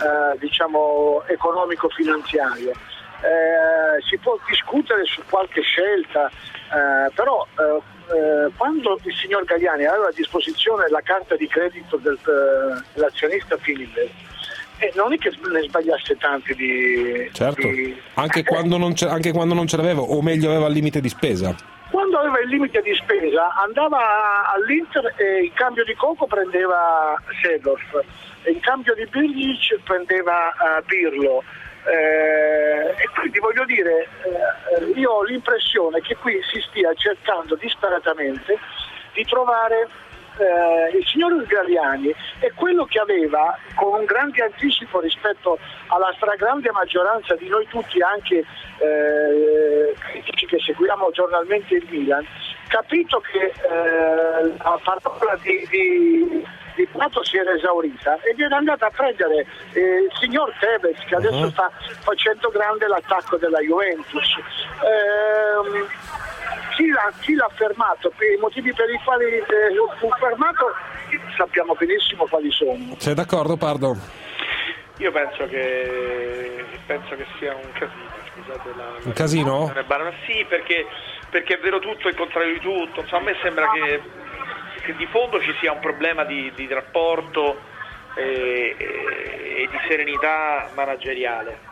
economico-finanziario. Si può discutere su qualche scelta, però quando il signor Galliani aveva a disposizione la carta di credito dell'azionista Philip, non è che ne sbagliasse tanti certo. Anche quando non ce l'aveva, o meglio aveva il limite di spesa. Quando aveva il limite di spesa andava all'Inter e in cambio di Coco prendeva Seedorf, e in cambio di Birlic prendeva Pirlo. E quindi voglio dire, io ho l'impressione che qui si stia cercando disperatamente di trovare il signor Galliani è quello che aveva, con un grande anticipo rispetto alla stragrande maggioranza di noi tutti, anche critici che seguiamo giornalmente il Milan, capito che la parola di Prato si era esaurita ed era andata a prendere il signor Tevez, che adesso sta facendo grande l'attacco della Juventus. chi l'ha fermato, per i motivi per i quali fu fermato, sappiamo benissimo quali sono. Sei d'accordo, Pardo? Io penso che sia un casino, scusate un casino? Sì, perché è vero tutto e il contrario di tutto. Insomma, a me sembra che di fondo ci sia un problema di rapporto e di serenità manageriale.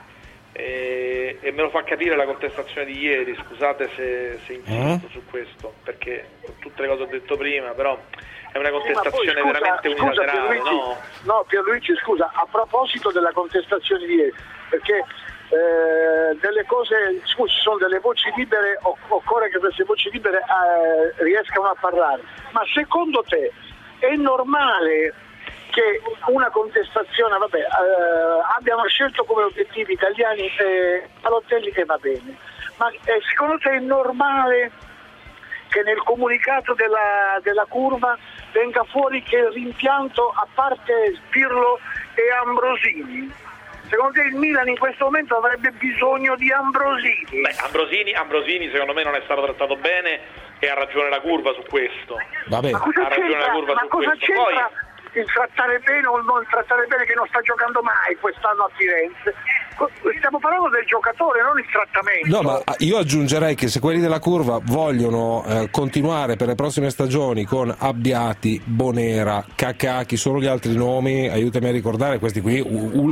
E me lo fa capire la contestazione di ieri, scusate se insisto su questo, perché con tutte le cose che ho detto prima, però è una contestazione veramente unilaterale. Pierluigi, no, Pierluigi, scusa, a proposito della contestazione di ieri, perché delle cose, scusi, sono delle voci libere, occorre che queste voci libere riescano a parlare, ma secondo te è normale che una contestazione, abbiamo scelto come obiettivi italiani Balotelli, che va bene, ma secondo te è normale che nel comunicato della curva venga fuori che il rimpianto, a parte Pirlo e Ambrosini, secondo te il Milan in questo momento avrebbe bisogno di Ambrosini? Ambrosini secondo me non è stato trattato bene e ha ragione la curva su questo. Vabbè. Ma cosa c'entra il trattare bene o non trattare bene, che non sta giocando mai quest'anno a Firenze? Stiamo parlando del giocatore, non il trattamento. No, ma io aggiungerei che se quelli della curva vogliono continuare per le prossime stagioni con Abbiati, Bonera, Cacà, chi sono gli altri nomi? Aiutami a ricordare questi qui.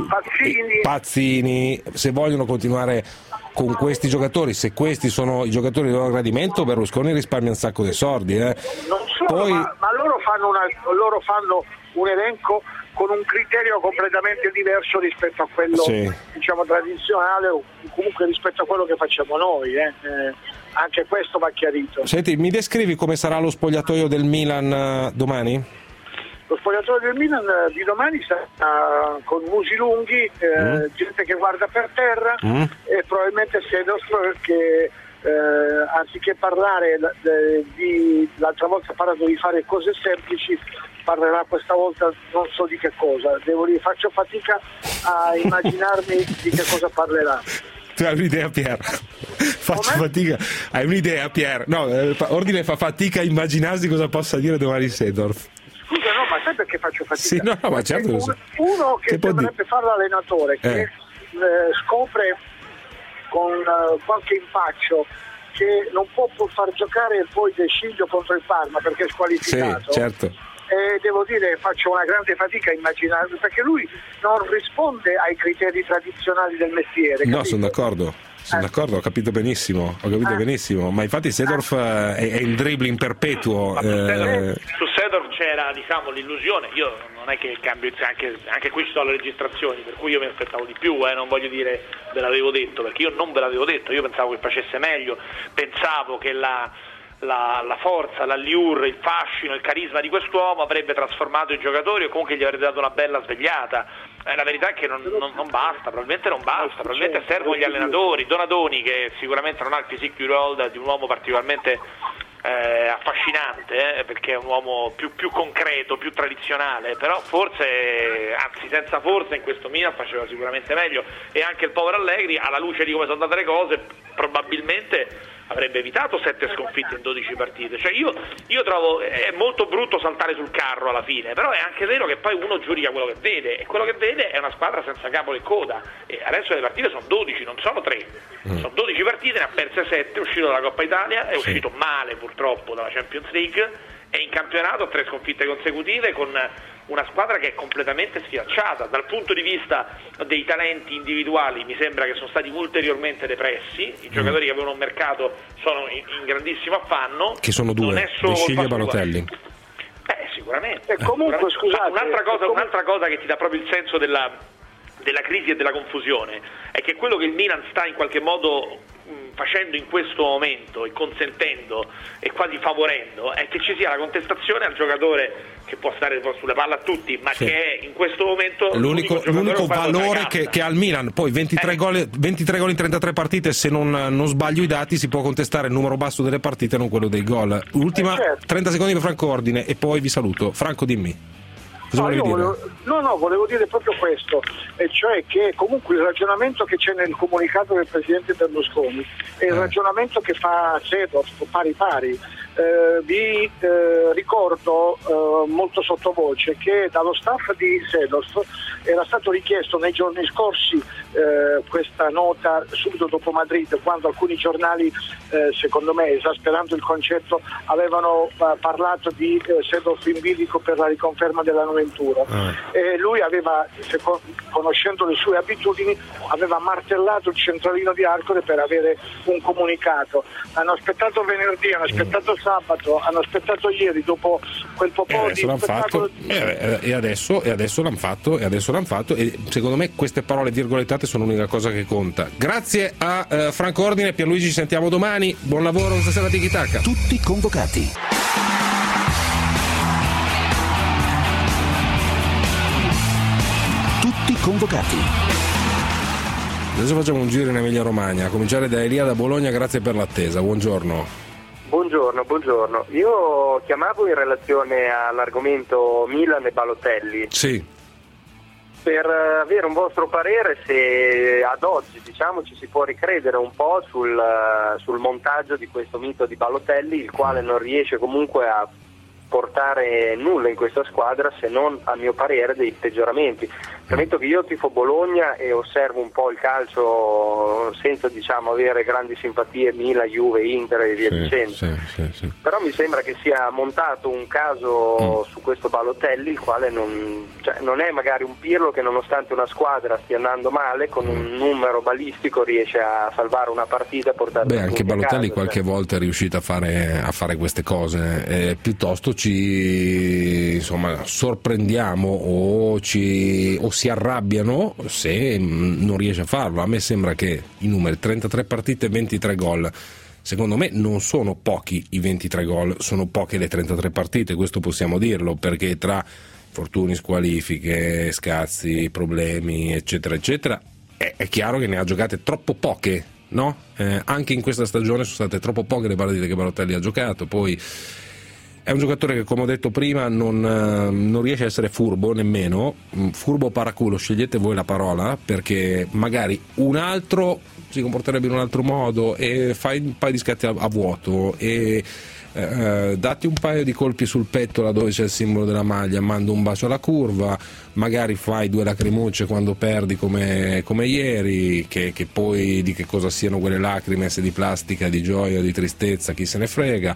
Pazzini. Se vogliono continuare con questi giocatori, se questi sono i giocatori di loro gradimento, Berlusconi risparmia un sacco di soldi. Non solo, poi... ma loro fanno un elenco con un criterio completamente diverso rispetto a quello diciamo tradizionale, o comunque rispetto a quello che facciamo noi. Anche questo va chiarito. Senti, mi descrivi come sarà lo spogliatoio del Milan domani? Lo spogliatoio del Milan di domani sarà con musi lunghi, gente che guarda per terra, e probabilmente Seedorf che anziché parlare l'altra volta ha parlato di fare cose semplici, parlerà questa volta non so di che cosa, faccio fatica a immaginarmi di che cosa parlerà. Tu hai un'idea, Pier? Fatica. Hai un'idea, Pier? No, Ordine fa fatica a immaginarsi cosa possa dire domani Seedorf. Scusa, no, ma sai perché faccio fatica? Sì, no, ma certo lo so. Uno che dovrebbe fare l'allenatore, che scopre con qualche impaccio che non può far giocare poi De Sciglio contro il Parma perché è squalificato. Sì, certo. E devo dire, faccio una grande fatica a immaginarlo, perché lui non risponde ai criteri tradizionali del mestiere. No, capito? sono d'accordo, ho capito benissimo, ma infatti Seedorf è in dribbling perpetuo. Su Seedorf c'era, diciamo, l'illusione, io non è che il cambio, anche qui ci sono le registrazioni, per cui io mi aspettavo di più, non voglio dire ve l'avevo detto, perché io non ve l'avevo detto, io pensavo che facesse meglio, pensavo che la forza, l'allure, il fascino, il carisma di quest'uomo avrebbe trasformato i giocatori o comunque gli avrebbe dato una bella svegliata. La verità è che non basta, probabilmente servono gli allenatori. Donadoni, che sicuramente non ha il physique du rôle di un uomo particolarmente affascinante, perché è un uomo più concreto, più tradizionale, però forse, anzi senza forse, in questo Milan faceva sicuramente meglio, e anche il povero Allegri, alla luce di come sono andate le cose, probabilmente avrebbe evitato 7 sconfitte in 12 partite. Cioè io trovo è molto brutto saltare sul carro alla fine, però è anche vero che poi uno giudica quello che vede, e quello che vede è una squadra senza capo e coda, e adesso le partite sono 12, non sono 3, sono 12 partite, ne ha perse 7, è uscito dalla Coppa Italia, è uscito male purtroppo dalla Champions League, e in campionato ha 3 sconfitte consecutive con una squadra che è completamente schiacciata. Dal punto di vista dei talenti individuali mi sembra che sono stati ulteriormente depressi, i giocatori che avevano un mercato sono in grandissimo affanno, che sono 2, De Sciglio e Balotelli. Sicuramente. E comunque scusate, un'altra cosa che ti dà proprio il senso della crisi e della confusione è che quello che il Milan sta in qualche modo facendo in questo momento e consentendo e quasi favorendo è che ci sia la contestazione al giocatore che può stare sulle palle a tutti, ma che è in questo momento l'unico valore che ha il Milan. Poi 23 gol in 33 partite, se non sbaglio i dati, si può contestare il numero basso delle partite, non quello dei gol. 30 secondi per Franco Ordine e poi vi saluto. Franco, dimmi. Cosa volevi dire? Volevo dire proprio questo, e cioè che comunque il ragionamento che c'è nel comunicato del Presidente Berlusconi è il ragionamento che fa Seedorf pari pari. Vi ricordo molto sottovoce che dallo staff di Seedorf era stato richiesto nei giorni scorsi questa nota subito dopo Madrid, quando alcuni giornali, secondo me esasperando il concetto, avevano parlato di Seedorf in bilico per la riconferma della Ventura. E lui aveva, conoscendo le sue abitudini, aveva martellato il centralino di Arcore per avere un comunicato. Hanno aspettato venerdì, hanno aspettato sabato, hanno aspettato ieri, dopo quel po' di spettacolo. E adesso l'hanno fatto, e secondo me queste parole virgolettate sono l'unica cosa che conta. Grazie a Franco Ordine. Pierluigi, ci sentiamo domani, buon lavoro stasera a Tiki Taka. Tutti convocati. Adesso facciamo un giro in Emilia Romagna, a cominciare da Elia da Bologna. Grazie per l'attesa, buongiorno. Buongiorno. Io chiamavo in relazione all'argomento Milan e Balotelli. Sì. Per avere un vostro parere se ad oggi, diciamo, ci si può ricredere un po' sul montaggio di questo mito di Balotelli, il quale non riesce comunque a portare nulla in questa squadra, se non, a mio parere, dei peggioramenti. Premetto che io tifo Bologna e osservo un po' il calcio senza, diciamo, avere grandi simpatie Milan, Juve, Inter e via dicendo. Sì. Però mi sembra che sia montato un caso su questo Balotelli, il quale non è magari un Pirlo che, nonostante una squadra stia andando male, con un numero balistico riesce a salvare una partita e portare anche Balotelli qualche volta è riuscito a fare queste cose, piuttosto ci sorprendiamo o si arrabbiano se non riesce a farlo. A me sembra che i numeri 33 partite, 23 gol, secondo me non sono pochi i 23 gol, sono poche le 33 partite, questo possiamo dirlo, perché tra infortuni, squalifiche, scazzi, problemi eccetera eccetera è chiaro che ne ha giocate troppo poche, no? Anche in questa stagione sono state troppo poche le partite che Balotelli ha giocato. Poi è un giocatore che, come ho detto prima, non riesce a essere furbo nemmeno, furbo paraculo, scegliete voi la parola, perché magari un altro si comporterebbe in un altro modo e fai un paio di scatti a vuoto e datti un paio di colpi sul petto là dove c'è il simbolo della maglia, mando un bacio alla curva, magari fai 2 lacrimucce quando perdi come ieri, che poi di che cosa siano quelle lacrime, se di plastica, di gioia, di tristezza, chi se ne frega.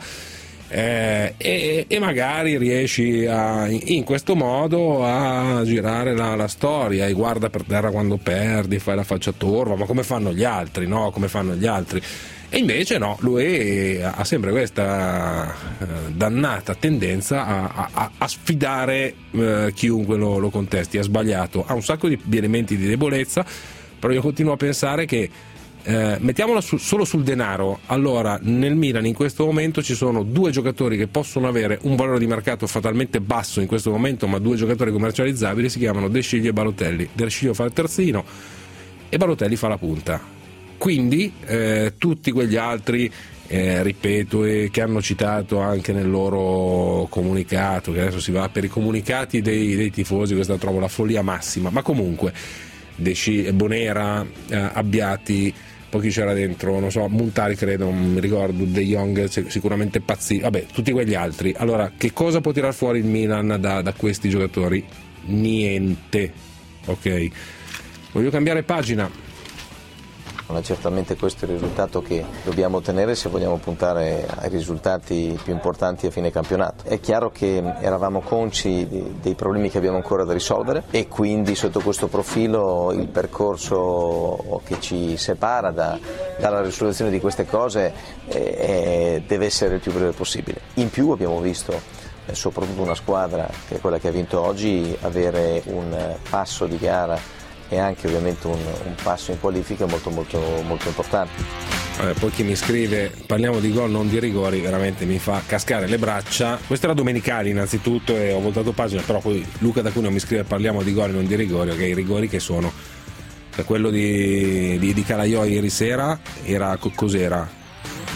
E magari riesci in questo modo a girare la storia e guarda per terra quando perdi, fai la faccia torva, ma come fanno gli altri, no? Come fanno gli altri? E invece no, lui ha sempre questa dannata tendenza a sfidare chiunque lo contesti. Ha sbagliato, ha un sacco di elementi di debolezza, però io continuo a pensare che mettiamola solo sul denaro. Allora, nel Milan in questo momento ci sono 2 giocatori che possono avere un valore di mercato fatalmente basso in questo momento, ma 2 giocatori commercializzabili, si chiamano De Sciglio e Balotelli. De Sciglio fa il terzino e Balotelli fa la punta. Quindi tutti quegli altri, ripeto, che hanno citato anche nel loro comunicato, che adesso si va per i comunicati dei tifosi, questa trovo la follia massima, ma comunque Bonera, Abbiati, poi chi c'era dentro, non so, Montari credo, non mi ricordo, De Jong sicuramente pazzi, vabbè, tutti quegli altri. Allora, che cosa può tirar fuori il Milan da questi giocatori? Niente, ok? Voglio cambiare pagina. Certamente questo è il risultato che dobbiamo ottenere se vogliamo puntare ai risultati più importanti a fine campionato. È chiaro che eravamo consci dei problemi che abbiamo ancora da risolvere e quindi sotto questo profilo il percorso che ci separa dalla risoluzione di queste cose deve essere il più breve possibile. In più abbiamo visto soprattutto una squadra che è quella che ha vinto oggi avere un passo di gara e anche ovviamente un passo in qualifica molto importante. Poi chi mi scrive parliamo di gol non di rigori, veramente mi fa cascare le braccia. Questo era Domenicali innanzitutto e ho voltato pagina, però poi Luca D'Acuneo mi scrive parliamo di gol non di rigori, ok, i rigori che sono quello di Calaiò ieri sera era cos'era?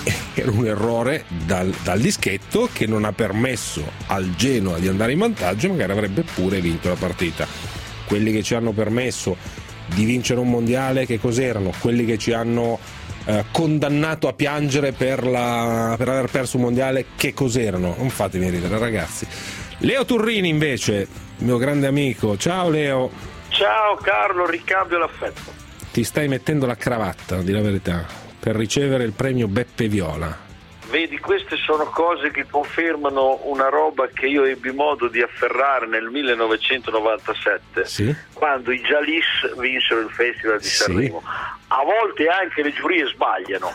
era un errore dal dischetto che non ha permesso al Genoa di andare in vantaggio, magari avrebbe pure vinto la partita. Quelli che ci hanno permesso di vincere un mondiale, che cos'erano? Quelli che ci hanno condannato a piangere per aver perso un mondiale, che cos'erano? Non fatemi ridere, ragazzi. Leo Turrini invece, mio grande amico, ciao Leo. Ciao Carlo, ricambio l'affetto. Ti stai mettendo la cravatta, di la verità, per ricevere il premio Beppe Viola. Vedi, queste sono cose che confermano una roba che io ebbi modo di afferrare nel 1997, sì? Quando i Jalis vinsero il Festival di Sanremo. A volte anche le giurie sbagliano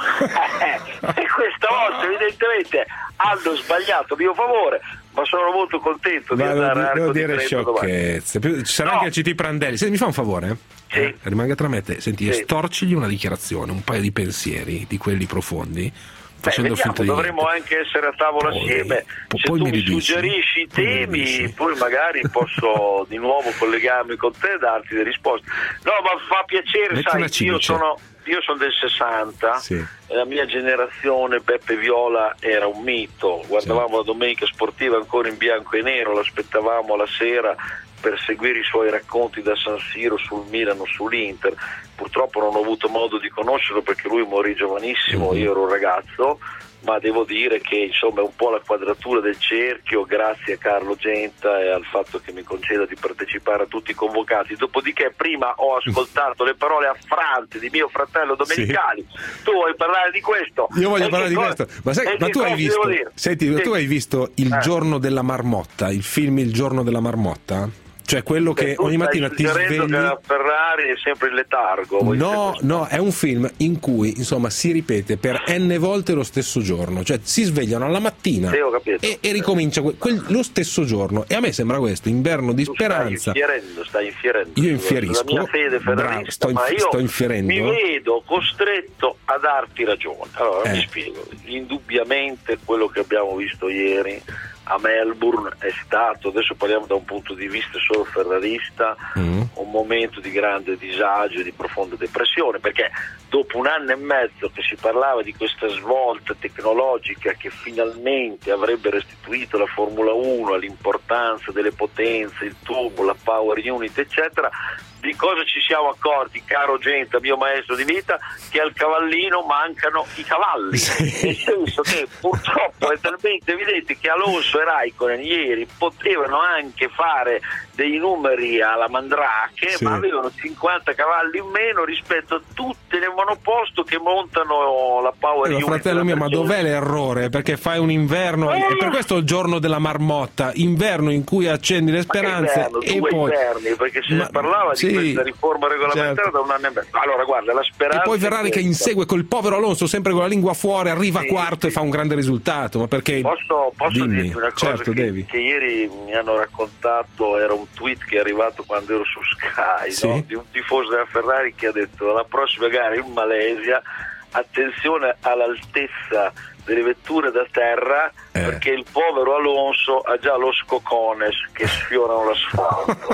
e questa volta evidentemente hanno sbagliato a mio favore, ma sono molto contento di andare a non dire sciocchezze. Ci sarà anche il CT Prandelli. Senti, mi fa un favore? Sì. Rimanga tra me e te. Senti, storcigli una dichiarazione, un paio di pensieri di quelli profondi. Vediamo, dovremmo anche essere a tavola assieme. Se tu mi suggerisci i temi, poi magari posso di nuovo collegarmi con te e darti delle risposte. No, ma fa piacere, sai, io sono del 60, sì. La mia generazione, Beppe Viola era un mito, guardavamo la domenica sportiva ancora in bianco e nero, l'aspettavamo la sera per seguire i suoi racconti da San Siro sul Milano, sull'Inter. Purtroppo non ho avuto modo di conoscerlo perché lui morì giovanissimo, io ero un ragazzo, ma devo dire che insomma è un po' la quadratura del cerchio, grazie a Carlo Genta e al fatto che mi conceda di partecipare a tutti i convocati. Dopodiché prima ho ascoltato le parole affrante di mio fratello Domenicali. Sì. Tu vuoi parlare di questo? Io voglio parlare di questo. Ma tu hai visto? Senti, tu hai visto Il giorno della marmotta, il film Il giorno della marmotta? Cioè quello che ogni mattina ti svegli. Che la Ferrari è sempre in letargo. No, è un film in cui insomma si ripete per n volte lo stesso giorno, cioè si svegliano alla mattina e ricomincia lo stesso giorno, e a me sembra questo inverno di speranza. Stai infierendo. Io infierisco. La mia fede ferrarista, sto infierendo. Mi vedo costretto a darti ragione. Allora mi spiego. Indubbiamente quello che abbiamo visto ieri a Melbourne è stato, adesso parliamo da un punto di vista solo ferrarista, un momento di grande disagio e di profonda depressione, perché dopo un anno e mezzo che si parlava di questa svolta tecnologica che finalmente avrebbe restituito la Formula 1 all'importanza delle potenze, il turbo, la power unit eccetera, di cosa ci siamo accorti, caro Genta, mio maestro di vita, che al cavallino mancano i cavalli, nel senso che purtroppo è talmente evidente che Alonso e Raikkonen ieri potevano anche fare dei numeri alla Mandrake, ma avevano 50 cavalli in meno rispetto a tutte le monoposto che montano la power unit. Fratello mio, ma dov'è l'errore? Perché fai un inverno, e per questo il giorno della marmotta, inverno in cui accendi le speranze e poi inverni, perché se ne parlava di questa riforma regolamentare da un anno e mezzo. Allora guarda, la speranza. E poi Ferrari che insegue col povero Alonso sempre con la lingua fuori, arriva quarto e fa un grande risultato. Ma perché? Posso dirti una cosa che ieri mi hanno raccontato, era un tweet che è arrivato quando ero su Sky, no? Di un tifoso della Ferrari che ha detto: alla prossima gara in Malesia attenzione all'altezza delle vetture da terra, perché il povero Alonso ha già lo scocones che sfiorano l'asfalto.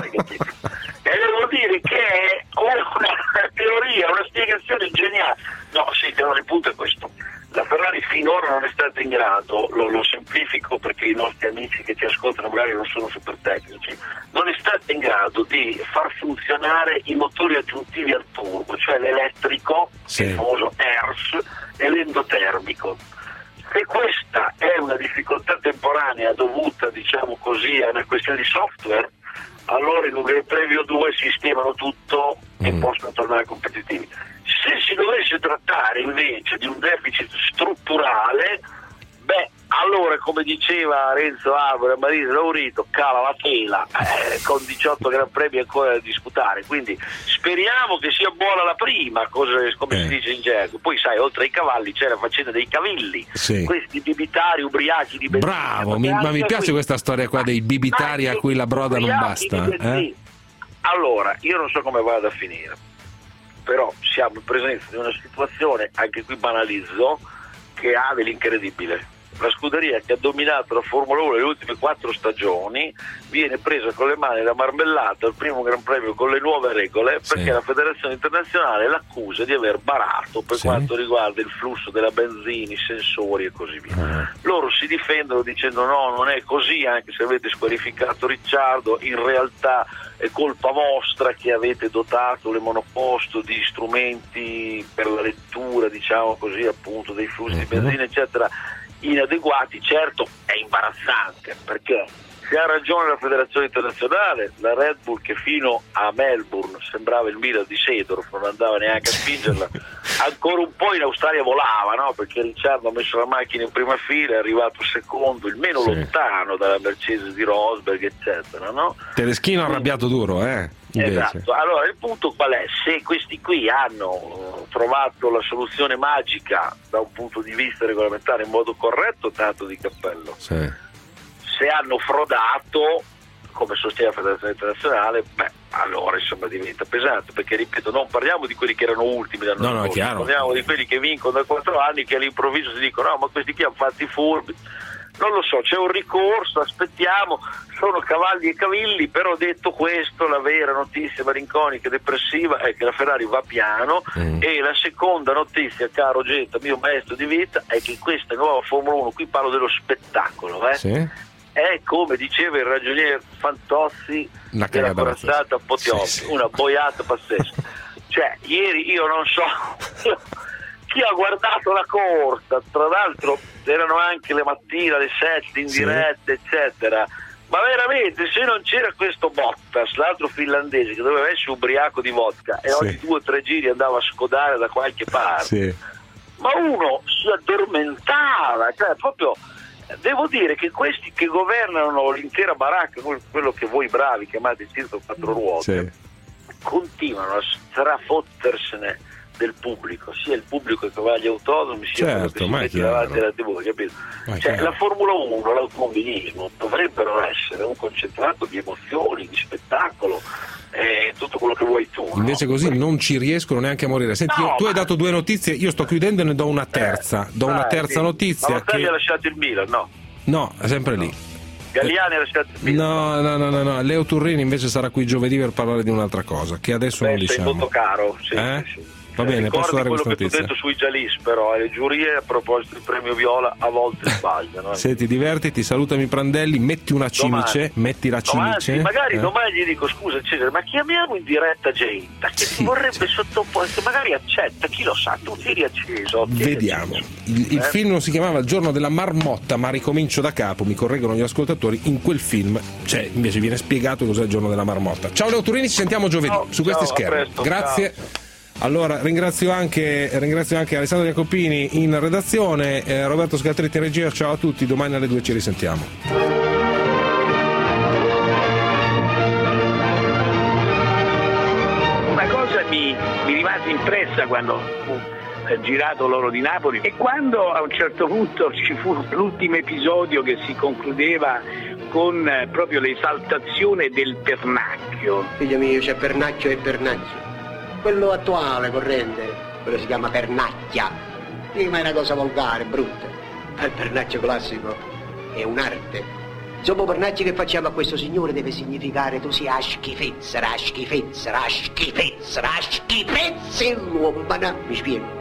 E devo dire che è una teoria, una spiegazione geniale. No, sì, il punto è questo. La Ferrari finora non è stata in grado, lo semplifico perché i nostri amici che ci ascoltano magari non sono super tecnici, non è stata in grado di far funzionare i motori aggiuntivi al turbo, cioè l'elettrico, il famoso ERS, e l'endotermico. Se questa è una difficoltà temporanea dovuta, diciamo così, a una questione di software, allora in un Gran Premio 2 sistemano tutto e possono tornare competitivi. Se si dovesse trattare invece di un deficit strutturale, allora, come diceva Renzo Arbore e Marisa Laurito, cala la tela, con 18 Gran Premi ancora da disputare, quindi speriamo che sia buona la prima, come si dice in gergo. Poi sai, oltre ai cavalli c'è la faccenda dei cavilli, questi bibitari ubriachi di benzina. Bravo, ma mi piace questa storia qua dei bibitari a cui la broda non basta. Allora, io non so come vada a finire, però siamo in presenza di una situazione, anche qui banalizzo, che ha dell'incredibile. la scuderia che ha dominato la Formula 1 nelle ultime 4 stagioni viene presa con le mani la marmellata al primo Gran Premio con le nuove regole, perché la Federazione Internazionale l'accusa di aver barato per quanto riguarda il flusso della benzina, i sensori e così via. Loro si difendono dicendo no, non è così, anche se avete squalificato Ricciardo, in realtà è colpa vostra che avete dotato le monoposto di strumenti per la lettura, diciamo così, appunto dei flussi di benzina eccetera inadeguati. Certo, è imbarazzante, perché se ha ragione la Federazione Internazionale, la Red Bull che fino a Melbourne sembrava il Milan di Seedorf, non andava neanche a spingerla, ancora un po' in Australia volava, no? Perché Ricciardo ha messo la macchina in prima fila, è arrivato secondo, il meno lontano dalla Mercedes di Rosberg eccetera, no? Tedeschino arrabbiato duro, Esatto, allora il punto qual è? Se questi qui hanno trovato la soluzione magica da un punto di vista regolamentare in modo corretto, tanto di cappello. Se hanno frodato, come sostiene la Federazione Internazionale, allora insomma diventa pesante, perché ripeto, non parliamo di quelli che erano ultimi l'anno scorso, parliamo di quelli che vincono da 4 anni, che all'improvviso si dicono no, ma questi qui hanno fatto i furbi. Non lo so, c'è un ricorso, aspettiamo, sono cavalli e cavilli, però detto questo la vera notizia malinconica e depressiva è che la Ferrari va piano e la seconda notizia, caro Genta, mio maestro di vita, è che questa nuova Formula 1, qui parlo dello spettacolo, è come diceva il ragionier Fantozzi della corazzata Potiopi, una boiata pazzesca. Cioè, ieri io non so chi ha guardato la corsa, tra l'altro erano anche le mattine alle 7 in diretta eccetera, ma veramente se non c'era questo Bottas, l'altro finlandese che doveva essere ubriaco di vodka e ogni 2 o 3 giri andava a scodare da qualche parte, ma uno si addormentava, cioè proprio devo dire che questi che governano l'intera baracca, quello che voi bravi chiamate il circo 4 ruote, continuano a strafottersene del pubblico, sia il pubblico che va agli autodromi, sia quello che si mette davanti alla TV, capito? Cioè, la Formula 1, l'automobilismo dovrebbero essere un concentrato di emozioni, di spettacolo, tutto quello che vuoi tu. Invece così non ci riescono neanche a morire. Senti, tu hai dato 2 notizie, io sto chiudendo e ne do una terza. Una terza notizia. Ma che ha lasciato il Milan, no? No, è sempre lì. Galliani ha lasciato il Milan. No. Leo Turrini invece sarà qui giovedì per parlare di un'altra cosa, che adesso non diciamo. Sei molto caro, sì. Va bene, posso dare questa notizia? Quello che tu hai detto sui Jalis, però le giurie a proposito del premio Viola a volte sbagliano. Senti, divertiti, salutami Prandelli, metti una cimice, metti la cimice. Magari domani gli dico scusa Cesare, ma chiamiamo in diretta Genta che ti vorrebbe sottoporre, magari accetta, chi lo sa, tu tiri acceso. Vediamo. Il film non si chiamava Il giorno della marmotta, ma ricomincio da capo, mi correggono gli ascoltatori, in quel film invece viene spiegato cos'è il giorno della marmotta. Ciao Leo Turini, ci sentiamo giovedì su questi schermi. Presto, grazie. Ciao. Allora ringrazio anche Alessandro Jacopini in redazione, Roberto Scaltretti in regia. Ciao a tutti, domani alle 2 ci risentiamo. Una cosa mi rimase impressa quando ho girato l'Oro di Napoli e quando a un certo punto ci fu l'ultimo episodio che si concludeva con proprio l'esaltazione del pernacchio. Figlio mio, c'è pernacchio e pernacchio. Quello attuale, corrente, quello si chiama pernacchia. Ma è una cosa volgare, brutta. Il pernacchio classico è un'arte. Insomma, pernacchio che facciamo a questo signore deve significare tu sia schifezza, schifezza, schifezza, schifezza, l'uomo, mi spiego.